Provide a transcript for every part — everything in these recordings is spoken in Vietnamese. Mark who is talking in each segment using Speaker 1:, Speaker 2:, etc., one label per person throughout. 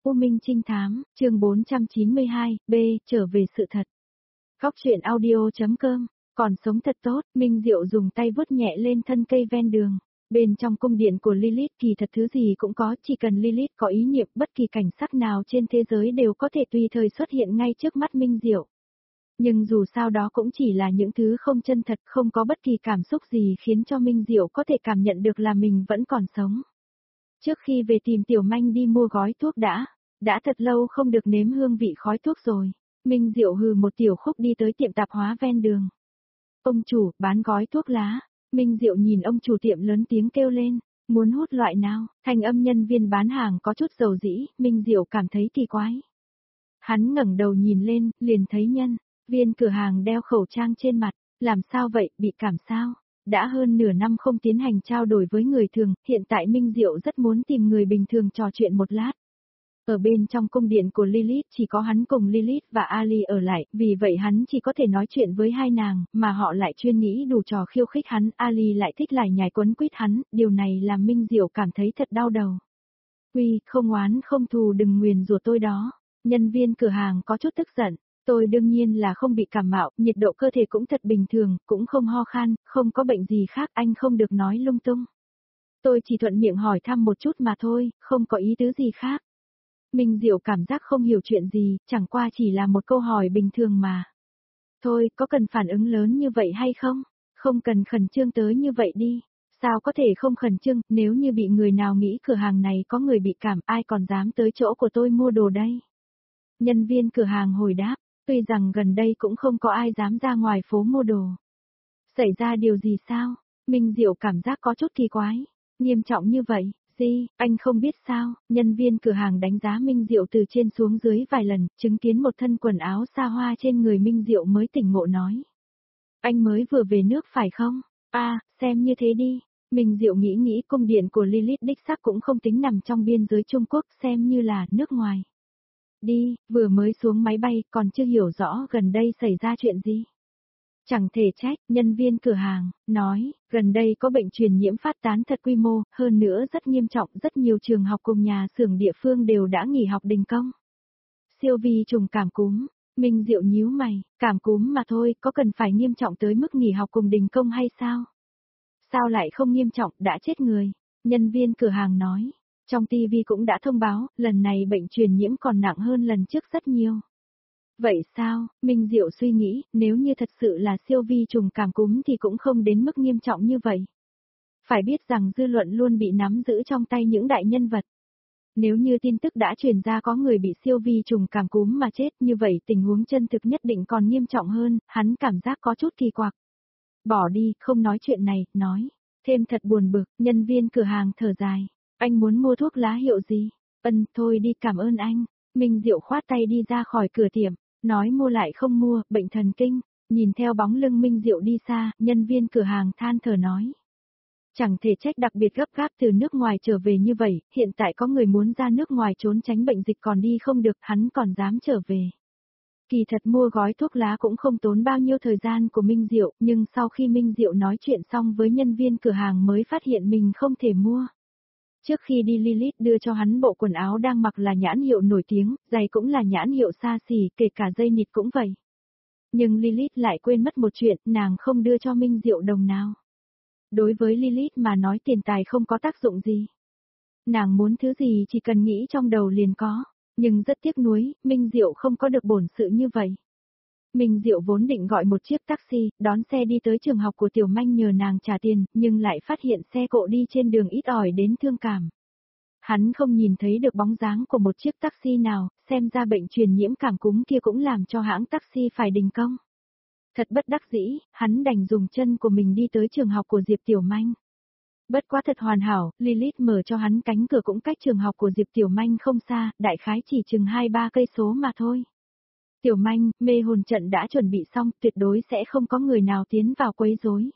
Speaker 1: U Minh Trinh Thám, chương 492, B, trở về sự thật. Góc truyện audio.com, còn sống thật tốt, Minh Diệu dùng tay vuốt nhẹ lên thân cây ven đường. Bên trong cung điện của Lilith kỳ thật thứ gì cũng có, chỉ cần Lilith có ý niệm bất kỳ cảnh sắc nào trên thế giới đều có thể tùy thời xuất hiện ngay trước mắt Minh Diệu. Nhưng dù sao đó cũng chỉ là những thứ không chân thật, không có bất kỳ cảm xúc gì khiến cho Minh Diệu có thể cảm nhận được là mình vẫn còn sống. Trước khi về tìm Tiểu Manh đi mua gói thuốc đã thật lâu không được nếm hương vị khói thuốc rồi. Minh Diệu hừ một tiểu khúc đi tới tiệm tạp hóa ven đường. Ông chủ, bán gói thuốc lá. Minh Diệu nhìn ông chủ tiệm lớn tiếng kêu lên, muốn hút loại nào? Thanh âm nhân viên bán hàng có chút dầu dĩ, Minh Diệu cảm thấy kỳ quái. Hắn ngẩng đầu nhìn lên, liền thấy nhân viên cửa hàng đeo khẩu trang trên mặt. Làm sao vậy, bị cảm sao? Đã hơn nửa năm không tiến hành trao đổi với người thường, hiện tại Minh Diệu rất muốn tìm người bình thường trò chuyện một lát. Ở bên trong cung điện của Lilith chỉ có hắn cùng Lilith và Ali ở lại, vì vậy hắn chỉ có thể nói chuyện với hai nàng, mà họ lại chuyên nghĩ đủ trò khiêu khích hắn, Ali lại thích lải nhải quấn quýt hắn, điều này làm Minh Diệu cảm thấy thật đau đầu. Uy, không oán không thù đừng nguyền rủa tôi đó. Nhân viên cửa hàng có chút tức giận. Tôi đương nhiên là không bị cảm mạo, nhiệt độ cơ thể cũng thật bình thường, cũng không ho khan, không có bệnh gì khác, anh không được nói lung tung. Tôi chỉ thuận miệng hỏi thăm một chút mà thôi, không có ý tứ gì khác. Minh Diệu cảm giác không hiểu chuyện gì, chẳng qua chỉ là một câu hỏi bình thường mà. Thôi, có cần phản ứng lớn như vậy hay không? Không cần khẩn trương tới như vậy đi. Sao có thể không khẩn trương, nếu như bị người nào nghĩ cửa hàng này có người bị cảm, ai còn dám tới chỗ của tôi mua đồ đây? Nhân viên cửa hàng hồi đáp. Tuy rằng gần đây cũng không có ai dám ra ngoài phố mua đồ. Xảy ra điều gì sao? Minh Diệu cảm giác có chút kỳ quái. Nghiêm trọng như vậy, gì, anh không biết sao? Nhân viên cửa hàng đánh giá Minh Diệu từ trên xuống dưới vài lần, chứng kiến một thân quần áo xa hoa trên người Minh Diệu mới tỉnh ngộ nói. Anh mới vừa về nước phải không? Xem như thế đi. Minh Diệu nghĩ cung điện của Lilith đích xác cũng không tính nằm trong biên giới Trung Quốc, xem như là nước ngoài. Đi, vừa mới xuống máy bay, còn chưa hiểu rõ gần đây xảy ra chuyện gì. Chẳng thể trách, nhân viên cửa hàng, nói, gần đây có bệnh truyền nhiễm phát tán thật quy mô, hơn nữa rất nghiêm trọng, rất nhiều trường học cùng nhà xưởng địa phương đều đã nghỉ học đình công. Siêu vi trùng cảm cúm, Minh Diệu nhíu mày, cảm cúm mà thôi, có cần phải nghiêm trọng tới mức nghỉ học cùng đình công hay sao? Sao lại không nghiêm trọng, đã chết người, nhân viên cửa hàng nói. Trong TV cũng đã thông báo, lần này bệnh truyền nhiễm còn nặng hơn lần trước rất nhiều. Vậy sao, Minh Diệu suy nghĩ, nếu như thật sự là siêu vi trùng cảm cúm thì cũng không đến mức nghiêm trọng như vậy. Phải biết rằng dư luận luôn bị nắm giữ trong tay những đại nhân vật. Nếu như tin tức đã truyền ra có người bị siêu vi trùng cảm cúm mà chết như vậy tình huống chân thực nhất định còn nghiêm trọng hơn, hắn cảm giác có chút kỳ quặc. Bỏ đi, không nói chuyện này, nói. Thêm thật buồn bực, nhân viên cửa hàng thở dài. Anh muốn mua thuốc lá hiệu gì? Thôi đi cảm ơn anh. Minh Diệu khoát tay đi ra khỏi cửa tiệm, nói mua lại không mua, bệnh thần kinh. Nhìn theo bóng lưng Minh Diệu đi xa, nhân viên cửa hàng than thở nói. Chẳng thể trách đặc biệt gấp gáp từ nước ngoài trở về như vậy, hiện tại có người muốn ra nước ngoài trốn tránh bệnh dịch còn đi không được, hắn còn dám trở về. Kỳ thật mua gói thuốc lá cũng không tốn bao nhiêu thời gian của Minh Diệu, nhưng sau khi Minh Diệu nói chuyện xong với nhân viên cửa hàng mới phát hiện mình không thể mua. Trước khi đi Lilith đưa cho hắn bộ quần áo đang mặc là nhãn hiệu nổi tiếng, giày cũng là nhãn hiệu xa xỉ, kể cả dây nịt cũng vậy. Nhưng Lilith lại quên mất một chuyện, nàng không đưa cho Minh Diệu đồng nào. Đối với Lilith mà nói tiền tài không có tác dụng gì. Nàng muốn thứ gì chỉ cần nghĩ trong đầu liền có, nhưng rất tiếc nuối, Minh Diệu không có được bổn sự như vậy. Minh Diệu vốn định gọi một chiếc taxi, đón xe đi tới trường học của Tiểu Manh nhờ nàng trả tiền, nhưng lại phát hiện xe cộ đi trên đường ít ỏi đến thương cảm. Hắn không nhìn thấy được bóng dáng của một chiếc taxi nào, xem ra bệnh truyền nhiễm cảm cúm kia cũng làm cho hãng taxi phải đình công. Thật bất đắc dĩ, hắn đành dùng chân của mình đi tới trường học của Diệp Tiểu Manh. Bất quá thật hoàn hảo, Lilith mở cho hắn cánh cửa cũng cách trường học của Diệp Tiểu Manh không xa, đại khái chỉ chừng 2-3 cây số mà thôi. Tiểu Manh, mê hồn trận đã chuẩn bị xong, tuyệt đối sẽ không có người nào tiến vào quấy rối.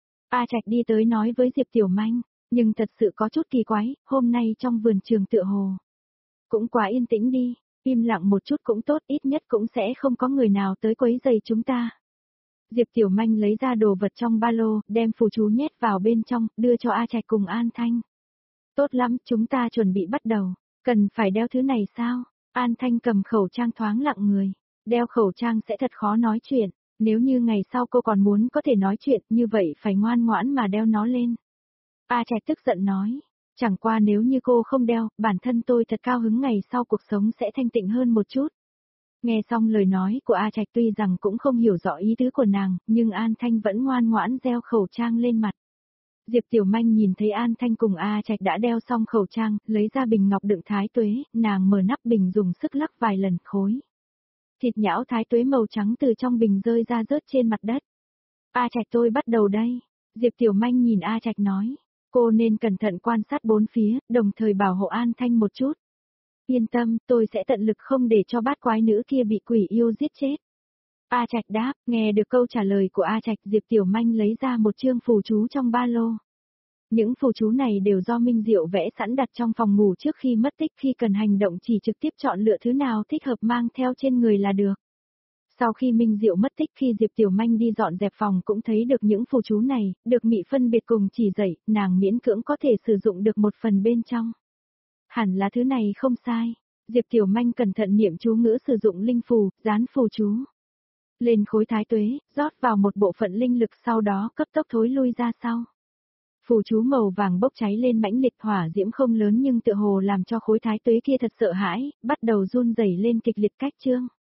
Speaker 1: A Trạch đi tới nói với Diệp Tiểu Manh, nhưng thật sự có chút kỳ quái, hôm nay trong vườn trường tựa hồ. Cũng quá yên tĩnh đi, im lặng một chút cũng tốt, ít nhất cũng sẽ không có người nào tới quấy rầy chúng ta. Diệp Tiểu Manh lấy ra đồ vật trong ba lô, đem phù chú nhét vào bên trong, đưa cho A Trạch cùng An Thanh. Tốt lắm, chúng ta chuẩn bị bắt đầu. Cần phải đeo thứ này sao? An Thanh cầm khẩu trang thoáng lặng người. Đeo khẩu trang sẽ thật khó nói chuyện. Nếu như ngày sau cô còn muốn có thể nói chuyện như vậy phải ngoan ngoãn mà đeo nó lên. A Trạch tức giận nói. Chẳng qua nếu như cô không đeo, bản thân tôi thật cao hứng ngày sau cuộc sống sẽ thanh tịnh hơn một chút. Nghe xong lời nói của A Trạch tuy rằng cũng không hiểu rõ ý tứ của nàng, nhưng An Thanh vẫn ngoan ngoãn đeo khẩu trang lên mặt. Diệp Tiểu Manh nhìn thấy An Thanh cùng A Trạch đã đeo xong khẩu trang, lấy ra bình ngọc đựng thái tuế, nàng mở nắp bình dùng sức lắc vài lần khối. Thịt nhão thái tuế màu trắng từ trong bình rơi ra rớt trên mặt đất. A Trạch tôi bắt đầu đây. Diệp Tiểu Manh nhìn A Trạch nói. Cô nên cẩn thận quan sát bốn phía, đồng thời bảo hộ An Thanh một chút. Yên tâm, tôi sẽ tận lực không để cho bát quái nữ kia bị quỷ yêu giết chết. A Trạch đáp, nghe được câu trả lời của A Trạch, Diệp Tiểu Manh lấy ra một chương phù chú trong ba lô. Những phù chú này đều do Minh Diệu vẽ sẵn đặt trong phòng ngủ trước khi mất tích, khi cần hành động chỉ trực tiếp chọn lựa thứ nào thích hợp mang theo trên người là được. Sau khi Minh Diệu mất tích, khi Diệp Tiểu Manh đi dọn dẹp phòng cũng thấy được những phù chú này, được Mị phân biệt cùng chỉ dạy, nàng miễn cưỡng có thể sử dụng được một phần bên trong. Hẳn là thứ này không sai. Diệp Tiểu Manh cẩn thận niệm chú ngữ sử dụng linh phù, dán phù chú lên khối thái tuế, rót vào một bộ phận linh lực, sau đó cấp tốc thối lui ra sau. Phù chú màu vàng bốc cháy lên mãnh liệt, hỏa diễm không lớn nhưng tựa hồ làm cho khối thái tuế kia thật sợ hãi, bắt đầu run rẩy lên kịch liệt cách chương.